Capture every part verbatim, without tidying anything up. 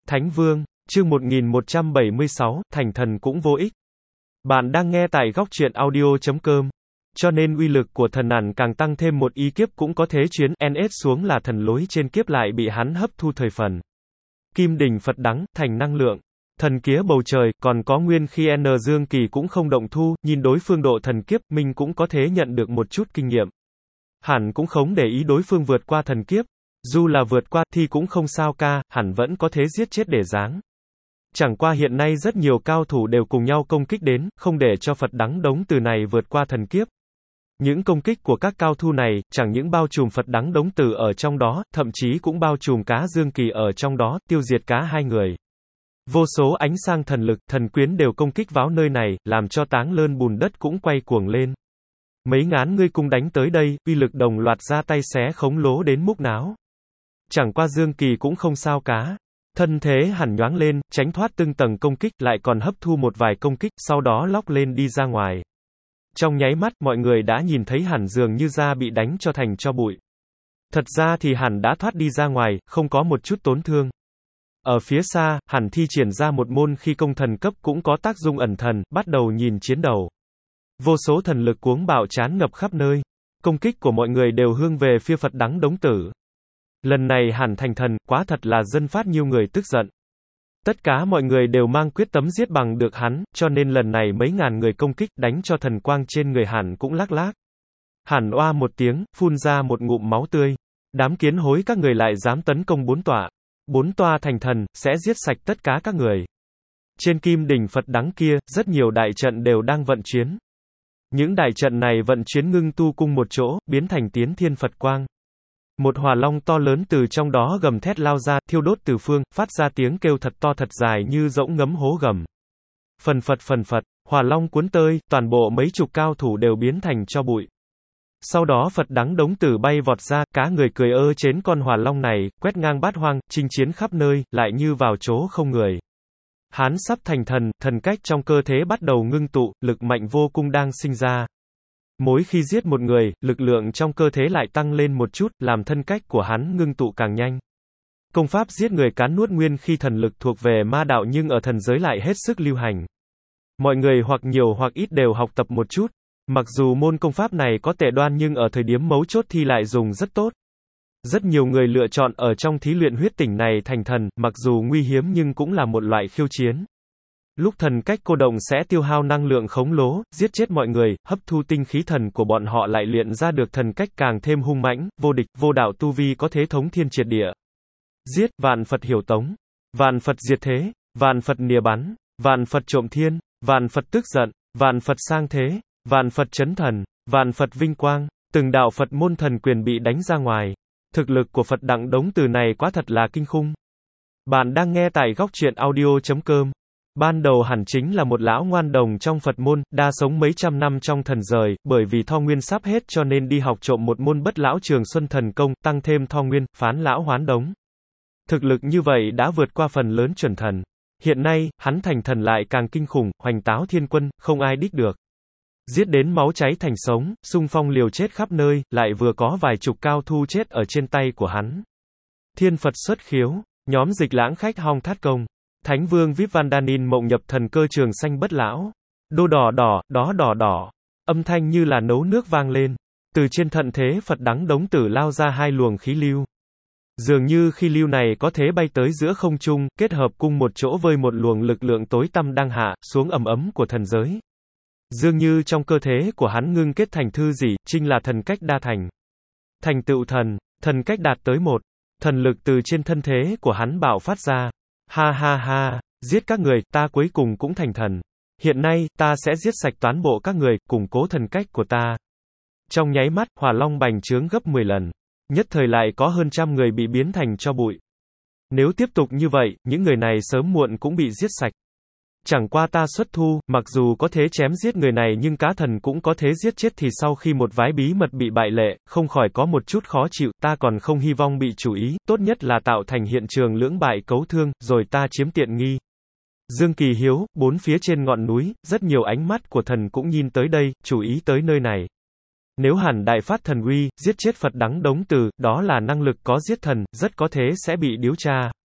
Thánh Vương, chương một nghìn một trăm bảy mươi sáu, thành thần cũng vô ích. Bạn đang nghe tại góc truyện audio chấm com. Cho nên uy lực của thần ẩn càng tăng thêm một ý kiếp cũng có thế chuyến en ét xuống là thần lối trên kiếp lại bị hắn hấp thu thời phần. Kim đỉnh Phật đắng, thành năng lượng. Thần kía bầu trời, còn có nguyên khi N Dương Kỳ cũng không động thu, nhìn đối phương độ thần kiếp, mình cũng có thể nhận được một chút kinh nghiệm. Hẳn cũng không để ý đối phương vượt qua thần kiếp. Dù là vượt qua, thì cũng không sao ca, hẳn vẫn có thể giết chết để giáng. Chẳng qua hiện nay rất nhiều cao thủ đều cùng nhau công kích đến, không để cho Phật đắng đống từ này vượt qua thần kiếp. Những công kích của các cao thủ này, chẳng những bao trùm Phật đắng đống tử ở trong đó, thậm chí cũng bao trùm cá Dương Kỳ ở trong đó, tiêu diệt cá hai người. Vô số ánh sang thần lực, thần quyến đều công kích vào nơi này, làm cho táng lơn bùn đất cũng quay cuồng lên. Mấy ngán ngươi cung đánh tới đây, uy lực đồng loạt ra tay xé khống lố đến múc náo. Chẳng qua Dương Kỳ cũng không sao cá. Thân thế hẳn nhoáng lên, tránh thoát từng tầng công kích, lại còn hấp thu một vài công kích, sau đó lóc lên đi ra ngoài. Trong nháy mắt, mọi người đã nhìn thấy hẳn dường như da bị đánh cho thành tro bụi. Thật ra thì hẳn đã thoát đi ra ngoài, không có một chút tổn thương. Ở phía xa, hẳn thi triển ra một môn khi công thần cấp cũng có tác dụng ẩn thần, bắt đầu nhìn chiến đầu. Vô số thần lực cuống bạo tràn ngập khắp nơi. Công kích của mọi người đều hướng về phía Phật đắng đống tử. Lần này hẳn thành thần, quá thật là dân phát nhiều người tức giận. Tất cả mọi người đều mang quyết tâm giết bằng được hắn, cho nên lần này mấy ngàn người công kích đánh cho thần quang trên người hẳn cũng lác lác. Hẳn oa một tiếng, phun ra một ngụm máu tươi. Đám kiến hối các người lại dám tấn công bốn tọa. Bốn tọa thành thần, sẽ giết sạch tất cả các người. Trên kim đỉnh Phật đắng kia, rất nhiều đại trận đều đang vận chuyển. Những đại trận này vận chuyển ngưng tu cung một chỗ, biến thành tiến thiên Phật quang. Một hỏa long to lớn từ trong đó gầm thét lao ra, thiêu đốt từ phương, phát ra tiếng kêu thật to thật dài như rỗng ngấm hố gầm. Phần phật phần phật, hỏa long cuốn tơi, toàn bộ mấy chục cao thủ đều biến thành tro bụi. Sau đó Phật đắng đống tử bay vọt ra, cá người cười ơ chến con hỏa long này, quét ngang bát hoang, chinh chiến khắp nơi, lại như vào chỗ không người. Hán sắp thành thần, thần cách trong cơ thể bắt đầu ngưng tụ, lực mạnh vô cùng đang sinh ra. Mỗi khi giết một người, lực lượng trong cơ thể lại tăng lên một chút, làm thân cách của hắn ngưng tụ càng nhanh. Công pháp giết người cán nuốt nguyên khi thần lực thuộc về ma đạo nhưng ở thần giới lại hết sức lưu hành. Mọi người hoặc nhiều hoặc ít đều học tập một chút. Mặc dù môn công pháp này có tệ đoan nhưng ở thời điểm mấu chốt thì lại dùng rất tốt. Rất nhiều người lựa chọn ở trong thí luyện huyết tỉnh này thành thần, mặc dù nguy hiếm nhưng cũng là một loại khiêu chiến. Lúc thần cách cô động sẽ tiêu hao năng lượng khổng lồ, giết chết mọi người, hấp thu tinh khí thần của bọn họ lại luyện ra được thần cách càng thêm hung mãnh, vô địch, vô đạo tu vi có thế thống thiên triệt địa. Giết, vạn Phật hiểu tống, vạn Phật diệt thế, vạn Phật nìa bắn, vạn Phật trộm thiên, vạn Phật tức giận, vạn Phật sang thế, vạn Phật chấn thần, vạn Phật vinh quang, từng đạo Phật môn thần quyền bị đánh ra ngoài. Thực lực của Phật đặng đống từ này quá thật là kinh khủng. Bạn đang nghe tại góc truyện audio chấm com. Ban đầu hẳn chính là một lão ngoan đồng trong Phật môn, đa sống mấy trăm năm trong thần giới, bởi vì tho nguyên sắp hết cho nên đi học trộm một môn bất lão trường xuân thần công, tăng thêm tho nguyên, phán lão hoán đống. Thực lực như vậy đã vượt qua phần lớn chuẩn thần. Hiện nay, hắn thành thần lại càng kinh khủng, hoành táo thiên quân, không ai đích được. Giết đến máu cháy thành sống, xung phong liều chết khắp nơi, lại vừa có vài chục cao thu chết ở trên tay của hắn. Thiên Phật xuất khiếu, nhóm dịch lãng khách hong thát công. Thánh Vương Vip Vandanin mộng nhập thần cơ trường xanh bất lão. Đô đỏ đỏ, đó đỏ đỏ. Âm thanh như là nấu nước vang lên. Từ trên thận thế Phật đắng đống tử lao ra hai luồng khí lưu. Dường như khí lưu này có thể bay tới giữa không trung, kết hợp cùng một chỗ với một luồng lực lượng tối tăm đang hạ xuống ầm ấm của thần giới. Dường như trong cơ thể của hắn ngưng kết thành thư gì, chính là thần cách đa thành. Thành tựu thần, thần cách đạt tới một. Thần lực từ trên thân thế của hắn bạo phát ra. Ha ha ha, giết các người, ta cuối cùng cũng thành thần. Hiện nay, ta sẽ giết sạch toàn bộ các người, củng cố thần cách của ta. Trong nháy mắt, hỏa long bành trướng gấp mười lần. Nhất thời lại có hơn trăm người bị biến thành tro bụi. Nếu tiếp tục như vậy, những người này sớm muộn cũng bị giết sạch. Chẳng qua ta xuất thu, mặc dù có thể chém giết người này nhưng cá thần cũng có thể giết chết thì sau khi một vái bí mật bị bại lệ, không khỏi có một chút khó chịu, ta còn không hy vọng bị chủ ý, tốt nhất là tạo thành hiện trường lưỡng bại cấu thương, rồi ta chiếm tiện nghi. Dương Kỳ hiếu, bốn phía trên ngọn núi, rất nhiều ánh mắt của thần cũng nhìn tới đây, chú ý tới nơi này. Nếu hẳn đại phát thần uy, giết chết Phật đắng đống từ, đó là năng lực có giết thần, rất có thể sẽ bị điếu tra.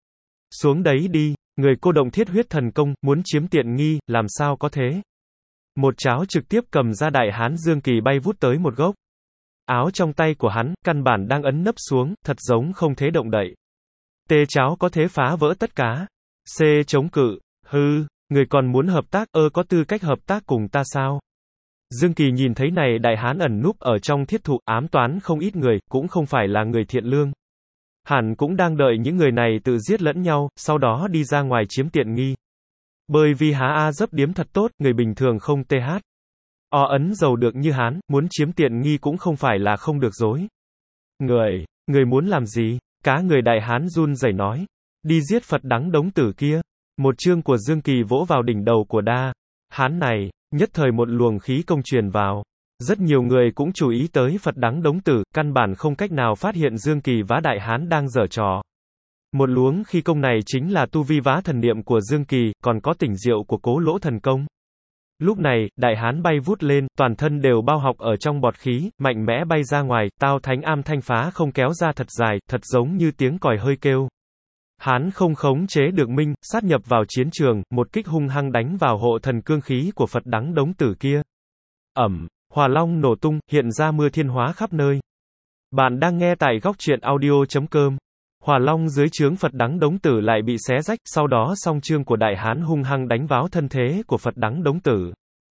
Xuống đấy đi, người cô động thiết huyết thần công, muốn chiếm tiện nghi, làm sao có thế. Một cháo trực tiếp cầm ra đại hán Dương Kỳ bay vút tới một gốc. Áo trong tay của hắn, căn bản đang ấn nấp xuống, thật giống không thế động đậy. T cháo có thế phá vỡ tất cả. C chống cự, hư, người còn muốn hợp tác, ơ có tư cách hợp tác cùng ta sao? Dương Kỳ nhìn thấy này đại hán ẩn núp ở trong thiết thụ, ám toán không ít người, cũng không phải là người thiện lương. Hẳn cũng đang đợi những người này tự giết lẫn nhau, sau đó đi ra ngoài chiếm tiện nghi. Bởi vì há A dấp điếm thật tốt, người bình thường không th. O ấn giàu được như hán, muốn chiếm tiện nghi cũng không phải là không được dối. Người, người muốn làm gì? Cá người đại hán run rẩy nói. Đi giết Phật đắng đống tử kia. Một chương của Dương Kỳ vỗ vào đỉnh đầu của đa hán này, nhất thời một luồng khí công truyền vào. Rất nhiều người cũng chú ý tới Phật đắng đống tử, căn bản không cách nào phát hiện Dương Kỳ vá đại hán đang giở trò. Một luống khí công này chính là tu vi vá thần niệm của Dương Kỳ, còn có tỉnh diệu của cố lỗ thần công. Lúc này, đại hán bay vút lên, toàn thân đều bao học ở trong bọt khí, mạnh mẽ bay ra ngoài, tao thánh am thanh phá không kéo ra thật dài, thật giống như tiếng còi hơi kêu. Hán không khống chế được minh, sát nhập vào chiến trường, một kích hung hăng đánh vào hộ thần cương khí của Phật đắng đống tử kia. Ẩm, Hỏa Long nổ tung, hiện ra mưa thiên hóa khắp nơi. Bạn đang nghe tại góc truyện audio chấm com. Hỏa Long dưới trướng Phật đắng đống tử lại bị xé rách, sau đó song chương của đại hán hung hăng đánh vào thân thế của Phật đắng đống tử.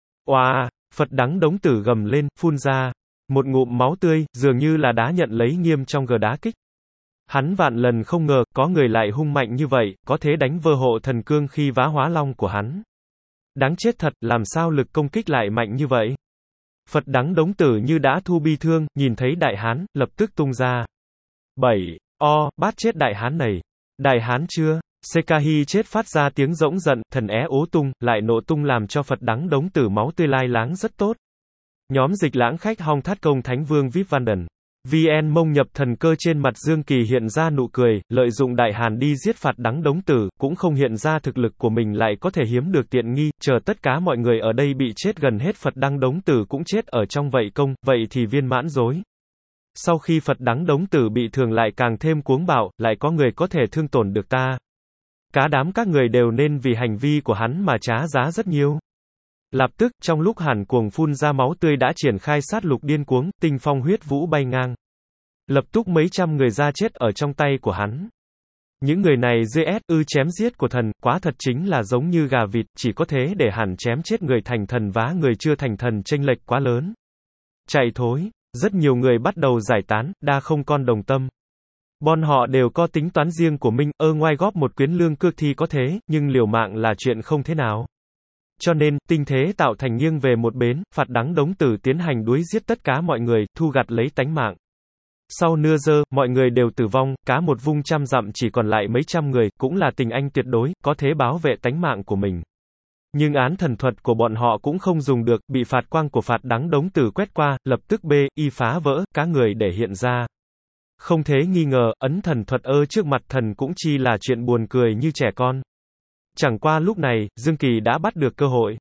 Oa, wow, Phật đắng đống tử gầm lên, phun ra một ngụm máu tươi, dường như là đá nhận lấy nghiêm trong gờ đá kích. Hắn vạn lần không ngờ, có người lại hung mạnh như vậy, có thế đánh vỡ hộ thần cương khi vá hóa long của hắn. Đáng chết thật, làm sao lực công kích lại mạnh như vậy? Phật đắng đống tử như đã thu bi thương, nhìn thấy đại hán, lập tức tung ra. Bảy, o, bát chết đại hán này. Đại hán chưa? Sekahi chết phát ra tiếng rỗng giận, thần é ố tung, lại nổ tung làm cho Phật đắng đống tử máu tươi lai láng rất tốt. Nhóm dịch lãng khách Hong Thát Công Thánh Vương Vip Van Đần. vê en mông nhập thần cơ trên mặt Dương Kỳ hiện ra nụ cười, lợi dụng đại hàn đi giết Phật đắng đống tử, cũng không hiện ra thực lực của mình lại có thể hiếm được tiện nghi, chờ tất cả mọi người ở đây bị chết gần hết Phật đắng đống tử cũng chết ở trong vậy công, vậy thì viên mãn rồi. Sau khi Phật đắng đống tử bị thương lại càng thêm cuống bạo, lại có người có thể thương tổn được ta. Cả đám các người đều nên vì hành vi của hắn mà trả giá rất nhiều. Lập tức, trong lúc hàn cuồng phun ra máu tươi đã triển khai sát lục điên cuống, tinh phong huyết vũ bay ngang. Lập tức mấy trăm người ra chết ở trong tay của hắn. Những người này giê ét ư chém giết của thần, quá thật chính là giống như gà vịt, chỉ có thế để hàn chém chết người thành thần vá người chưa thành thần chênh lệch quá lớn. Chạy thối, rất nhiều người bắt đầu giải tán, đa không con đồng tâm. Bọn họ đều có tính toán riêng của mình, ơ ngoài góp một quyến lương cước thì có thế, nhưng liều mạng là chuyện không thế nào. Cho nên, tình thế tạo thành nghiêng về một bến, Phật đắng đống tử tiến hành đuối giết tất cả mọi người, thu gặt lấy tánh mạng. Sau nửa giờ, mọi người đều tử vong, cá một vung trăm dặm chỉ còn lại mấy trăm người, cũng là tình anh tuyệt đối, có thế bảo vệ tánh mạng của mình. Nhưng án thần thuật của bọn họ cũng không dùng được, bị phạt quang của Phật đắng đống tử quét qua, lập tức b, y phá vỡ, cá người để hiện ra. Không thế nghi ngờ, ấn thần thuật ơ trước mặt thần cũng chi là chuyện buồn cười như trẻ con. Chẳng qua lúc này, Dương Kỳ đã bắt được cơ hội.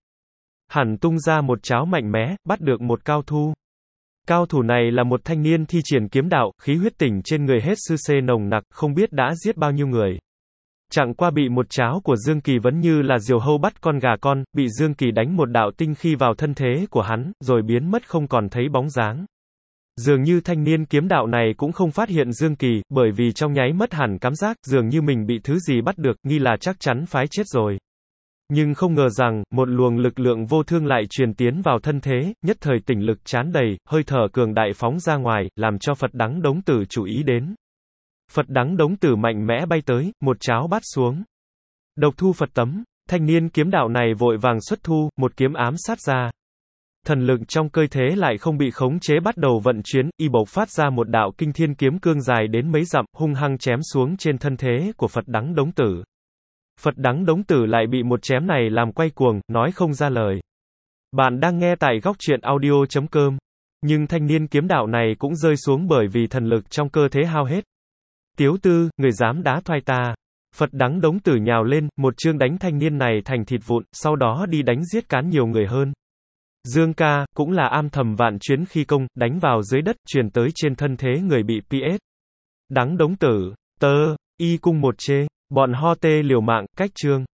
Hẳn tung ra một cháo mạnh mẽ, bắt được một cao thủ. Cao thủ này là một thanh niên thi triển kiếm đạo, khí huyết tỉnh trên người hết sư xê nồng nặc, không biết đã giết bao nhiêu người. Chẳng qua bị một cháo của Dương Kỳ vẫn như là diều hâu bắt con gà con, bị Dương Kỳ đánh một đạo tinh khi vào thân thế của hắn, rồi biến mất không còn thấy bóng dáng. Dường như thanh niên kiếm đạo này cũng không phát hiện Dương Kỳ, bởi vì trong nháy mất hẳn cảm giác, dường như mình bị thứ gì bắt được, nghi là chắc chắn phái chết rồi. Nhưng không ngờ rằng, một luồng lực lượng vô thương lại truyền tiến vào thân thế, nhất thời tỉnh lực tràn đầy, hơi thở cường đại phóng ra ngoài, làm cho Phật đắng đống tử chú ý đến. Phật đắng đống tử mạnh mẽ bay tới, một cháo bắt xuống. Độc thu Phật tấm, thanh niên kiếm đạo này vội vàng xuất thu, một kiếm ám sát ra. Thần lực trong cơ thể lại không bị khống chế bắt đầu vận chuyển, y bộc phát ra một đạo kinh thiên kiếm cương dài đến mấy dặm, hung hăng chém xuống trên thân thế của Phật đắng đống tử. Phật đắng đống tử lại bị một chém này làm quay cuồng, nói không ra lời. Bạn đang nghe tại góc truyện audio chấm com. Nhưng thanh niên kiếm đạo này cũng rơi xuống bởi vì thần lực trong cơ thể hao hết. Tiếu tư, người dám đá thoai ta. Phật đắng đống tử nhào lên, một chương đánh thanh niên này thành thịt vụn, sau đó đi đánh giết cán nhiều người hơn. Dương ca, cũng là am thầm vạn chuyến khi công, đánh vào dưới đất, truyền tới trên thân thế người bị pê ét. Đắng đống tử, tơ, y cung một chê. Bọn ho tê liều mạng, cách chương.